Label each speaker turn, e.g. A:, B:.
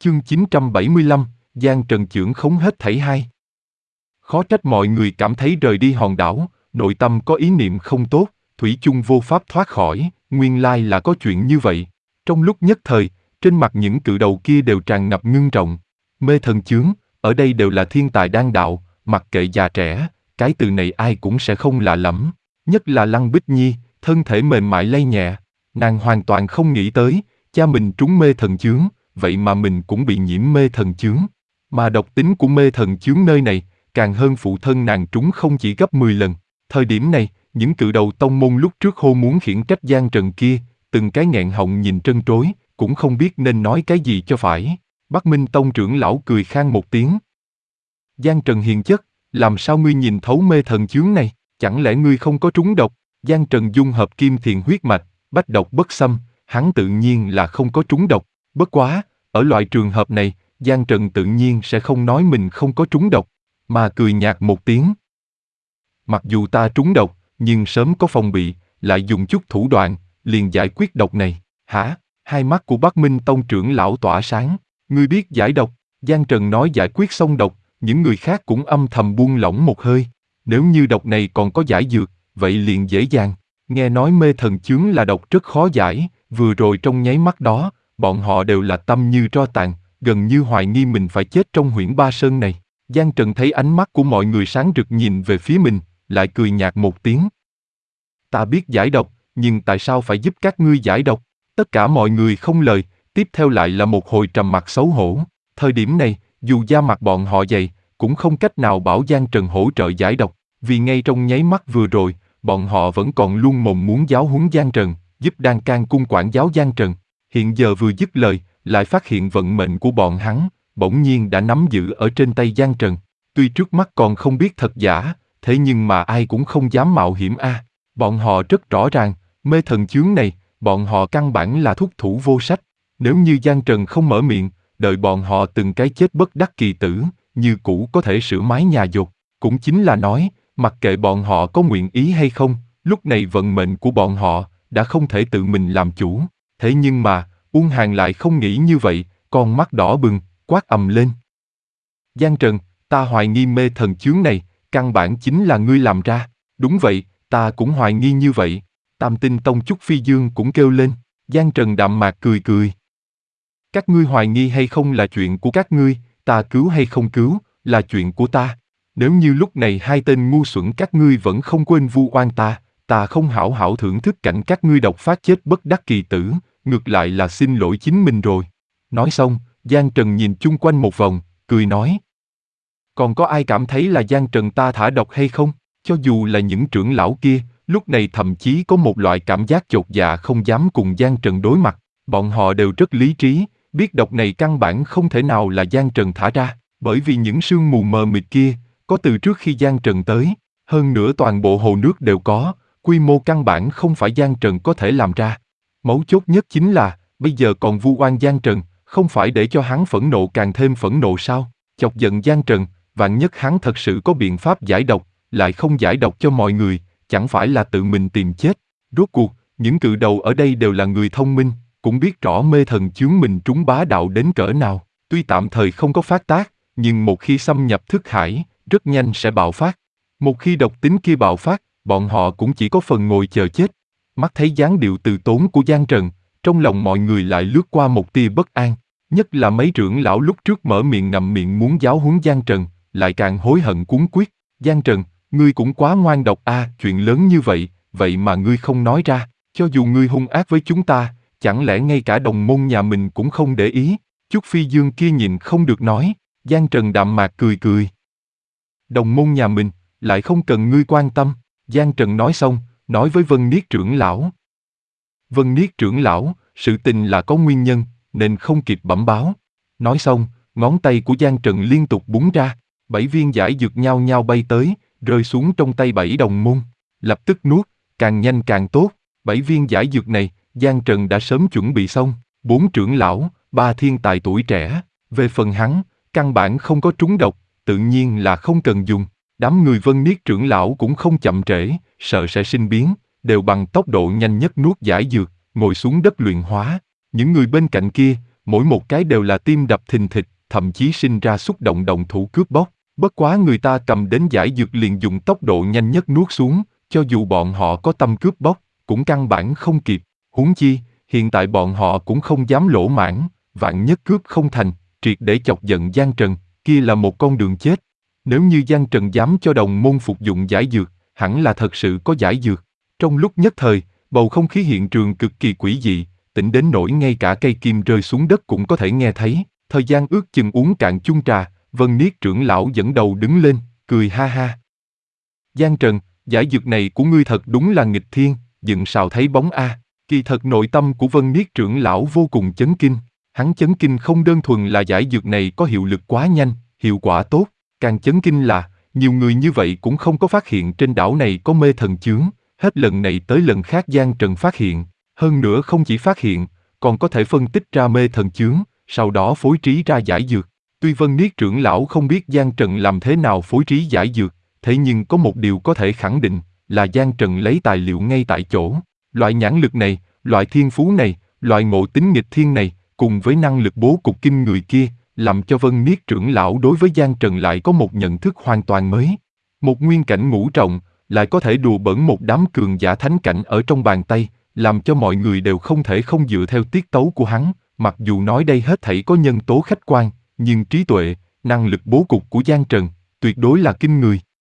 A: Chương 975, Giang Trần chưởng khống hết thảy hai. Khó trách mọi người cảm thấy rời đi hòn đảo, nội tâm có ý niệm không tốt, thủy chung vô pháp thoát khỏi, nguyên lai là có chuyện như vậy. Trong lúc nhất thời, trên mặt những cự đầu kia đều tràn ngập ngưng trọng. Mê thần chướng, ở đây đều là thiên tài đan đạo, mặc kệ già trẻ, cái từ này ai cũng sẽ không lạ lẫm. Nhất là Lăng Bích Nhi, thân thể mềm mại lay nhẹ. Nàng hoàn toàn không nghĩ tới, cha mình trúng mê thần chướng, vậy mà mình cũng bị nhiễm mê thần chướng. Mà độc tính của mê thần chướng nơi này, càng hơn phụ thân nàng trúng không chỉ gấp 10 lần. Thời điểm này, những cự đầu tông môn lúc trước hô muốn khiển trách Giang Trần kia, từng cái nghẹn họng nhìn trân trối, cũng không biết nên nói cái gì cho phải. Bắc Minh Tông trưởng lão cười khan một tiếng. Giang Trần hiền chất, làm sao ngươi nhìn thấu mê thần chướng này, chẳng lẽ ngươi không có trúng độc? Giang Trần dung hợp kim thiền huyết mạch, bách độc bất xâm, hắn tự nhiên là không có trúng độc. Bất quá, ở loại trường hợp này, Giang Trần tự nhiên sẽ không nói mình không có trúng độc, mà cười nhạt một tiếng. Mặc dù ta trúng độc, nhưng sớm có phòng bị, lại dùng chút thủ đoạn, liền giải quyết độc này. Hả? Hai mắt của Bắc Minh Tông trưởng lão tỏa sáng. Ngươi biết giải độc? Giang Trần nói giải quyết xong độc, những người khác cũng âm thầm buông lỏng một hơi. Nếu như độc này còn có giải dược, vậy liền dễ dàng. Nghe nói mê thần chướng là độc rất khó giải, vừa rồi trong nháy mắt đó, bọn họ đều là tâm như tro tàn, gần như hoài nghi mình phải chết trong huyễn Ba Sơn này. Giang Trần thấy ánh mắt của mọi người sáng rực nhìn về phía mình, lại cười nhạt một tiếng. Ta biết giải độc, nhưng tại sao phải giúp các ngươi giải độc? Tất cả mọi người không lời, tiếp theo lại là một hồi trầm mặc xấu hổ. Thời điểm này, dù da mặt bọn họ dày, cũng không cách nào bảo Giang Trần hỗ trợ giải độc, vì ngay trong nháy mắt vừa rồi, bọn họ vẫn còn luôn mồm muốn giáo huấn Giang Trần, giúp Đan Can cung quản giáo Giang Trần. Hiện giờ vừa dứt lời, lại phát hiện vận mệnh của bọn hắn, bỗng nhiên đã nắm giữ ở trên tay Giang Trần. Tuy trước mắt còn không biết thật giả, thế nhưng mà ai cũng không dám mạo hiểm a. Bọn họ rất rõ ràng, mê thần chướng này, bọn họ căn bản là thúc thủ vô sách. Nếu như Giang Trần không mở miệng, đợi bọn họ từng cái chết bất đắc kỳ tử, như cũ có thể sửa mái nhà dột. Cũng chính là nói, mặc kệ bọn họ có nguyện ý hay không, lúc này vận mệnh của bọn họ đã không thể tự mình làm chủ. Thế nhưng mà, Uông Hàn lại không nghĩ như vậy, con mắt đỏ bừng, quát ầm lên. Giang Trần, ta hoài nghi mê thần chướng này, căn bản chính là ngươi làm ra. Đúng vậy, ta cũng hoài nghi như vậy. Tam Tinh Tông Chúc Phi Dương cũng kêu lên. Giang Trần đạm mạc cười cười. Các ngươi hoài nghi hay không là chuyện của các ngươi, ta cứu hay không cứu, là chuyện của ta. Nếu như lúc này hai tên ngu xuẩn các ngươi vẫn không quên vu oan ta không hảo hảo thưởng thức cảnh các ngươi độc phát chết bất đắc kỳ tử, ngược lại là xin lỗi chính mình rồi. Nói xong, Giang Trần nhìn chung quanh một vòng, cười nói. Còn có ai cảm thấy là Giang Trần ta thả độc hay không? Cho dù là những trưởng lão kia, lúc này thậm chí có một loại cảm giác chột dạ không dám cùng Giang Trần đối mặt. Bọn họ đều rất lý trí, biết độc này căn bản không thể nào là Giang Trần thả ra, bởi vì những sương mù mờ mịt kia, có từ trước khi Giang Trần tới, hơn nữa toàn bộ hồ nước đều có, quy mô căn bản không phải Giang Trần có thể làm ra. Mấu chốt nhất chính là, bây giờ còn vu oan Giang Trần, không phải để cho hắn phẫn nộ càng thêm phẫn nộ sao? Chọc giận Giang Trần, vạn nhất hắn thật sự có biện pháp giải độc, lại không giải độc cho mọi người, chẳng phải là tự mình tìm chết. Rốt cuộc, những cự đầu ở đây đều là người thông minh, cũng biết rõ mê thần chướng mình trúng bá đạo đến cỡ nào. Tuy tạm thời không có phát tác, nhưng một khi xâm nhập thức hải, rất nhanh sẽ bạo phát. Một khi độc tính kia bạo phát, bọn họ cũng chỉ có phần ngồi chờ chết. Mắt thấy dáng điệu từ tốn của Giang Trần, trong lòng mọi người lại lướt qua một tia bất an. Nhất là mấy trưởng lão lúc trước mở miệng ngậm miệng muốn giáo huấn Giang Trần, lại càng hối hận cuống quyết. Giang Trần, ngươi cũng quá ngoan độc a, chuyện lớn như vậy, vậy mà ngươi không nói ra. Cho dù ngươi hung ác với chúng ta, chẳng lẽ ngay cả đồng môn nhà mình cũng không để ý? Chúc Phi Dương kia nhìn không được nói. Giang Trần đạm mạc cười cười. Đồng môn nhà mình, lại không cần ngươi quan tâm. Giang Trần nói xong, nói với Vân Niết trưởng lão. Vân Niết trưởng lão, sự tình là có nguyên nhân, nên không kịp bẩm báo. Nói xong, ngón tay của Giang Trần liên tục búng ra, 7 viên giải dược nhao nhao bay tới, rơi xuống trong tay 7 đồng môn. Lập tức nuốt, càng nhanh càng tốt. 7 viên giải dược này, Giang Trần đã sớm chuẩn bị xong. 4 trưởng lão, 3 thiên tài tuổi trẻ. Về phần hắn, căn bản không có trúng độc, tự nhiên là không cần dùng. Đám người Vân Niết trưởng lão cũng không chậm trễ, sợ sẽ sinh biến, đều bằng tốc độ nhanh nhất nuốt giải dược, ngồi xuống đất luyện hóa. Những người bên cạnh kia, mỗi một cái đều là tim đập thình thịch, thậm chí sinh ra xúc động động thủ cướp bóc. Bất quá người ta cầm đến giải dược liền dùng tốc độ nhanh nhất nuốt xuống, cho dù bọn họ có tâm cướp bóc, cũng căn bản không kịp. Huống chi, hiện tại bọn họ cũng không dám lỗ mãn, vạn nhất cướp không thành, triệt để chọc giận Giang Trần, kia là một con đường chết. Nếu như Giang Trần dám cho đồng môn phục dụng giải dược, hẳn là thật sự có giải dược. Trong lúc nhất thời, bầu không khí hiện trường cực kỳ quỷ dị, tĩnh đến nỗi ngay cả cây kim rơi xuống đất cũng có thể nghe thấy. Thời gian ước chừng uống cạn chung trà, Vân Niết trưởng lão dẫn đầu đứng lên, cười ha ha. Giang Trần, giải dược này của ngươi thật đúng là nghịch thiên, dựng sào thấy bóng a. Kỳ thật nội tâm của Vân Niết trưởng lão vô cùng chấn kinh. Hắn chấn kinh không đơn thuần là giải dược này có hiệu lực quá nhanh, hiệu quả tốt, càng chấn kinh là, nhiều người như vậy cũng không có phát hiện trên đảo này có mê thần chướng, hết lần này tới lần khác Giang Trần phát hiện, hơn nữa không chỉ phát hiện, còn có thể phân tích ra mê thần chướng, sau đó phối trí ra giải dược. Tuy Vân Niết trưởng lão không biết Giang Trần làm thế nào phối trí giải dược, thế nhưng có một điều có thể khẳng định, là Giang Trần lấy tài liệu ngay tại chỗ. Loại nhãn lực này, loại thiên phú này, loại ngộ tính nghịch thiên này, cùng với năng lực bố cục kinh người kia, làm cho Vân Niết trưởng lão đối với Giang Trần lại có một nhận thức hoàn toàn mới. Một nguyên cảnh ngũ trọng, lại có thể đùa bỡn một đám cường giả thánh cảnh ở trong bàn tay, làm cho mọi người đều không thể không dựa theo tiết tấu của hắn, mặc dù nói đây hết thảy có nhân tố khách quan, nhưng trí tuệ, năng lực bố cục của Giang Trần, tuyệt đối là kinh người.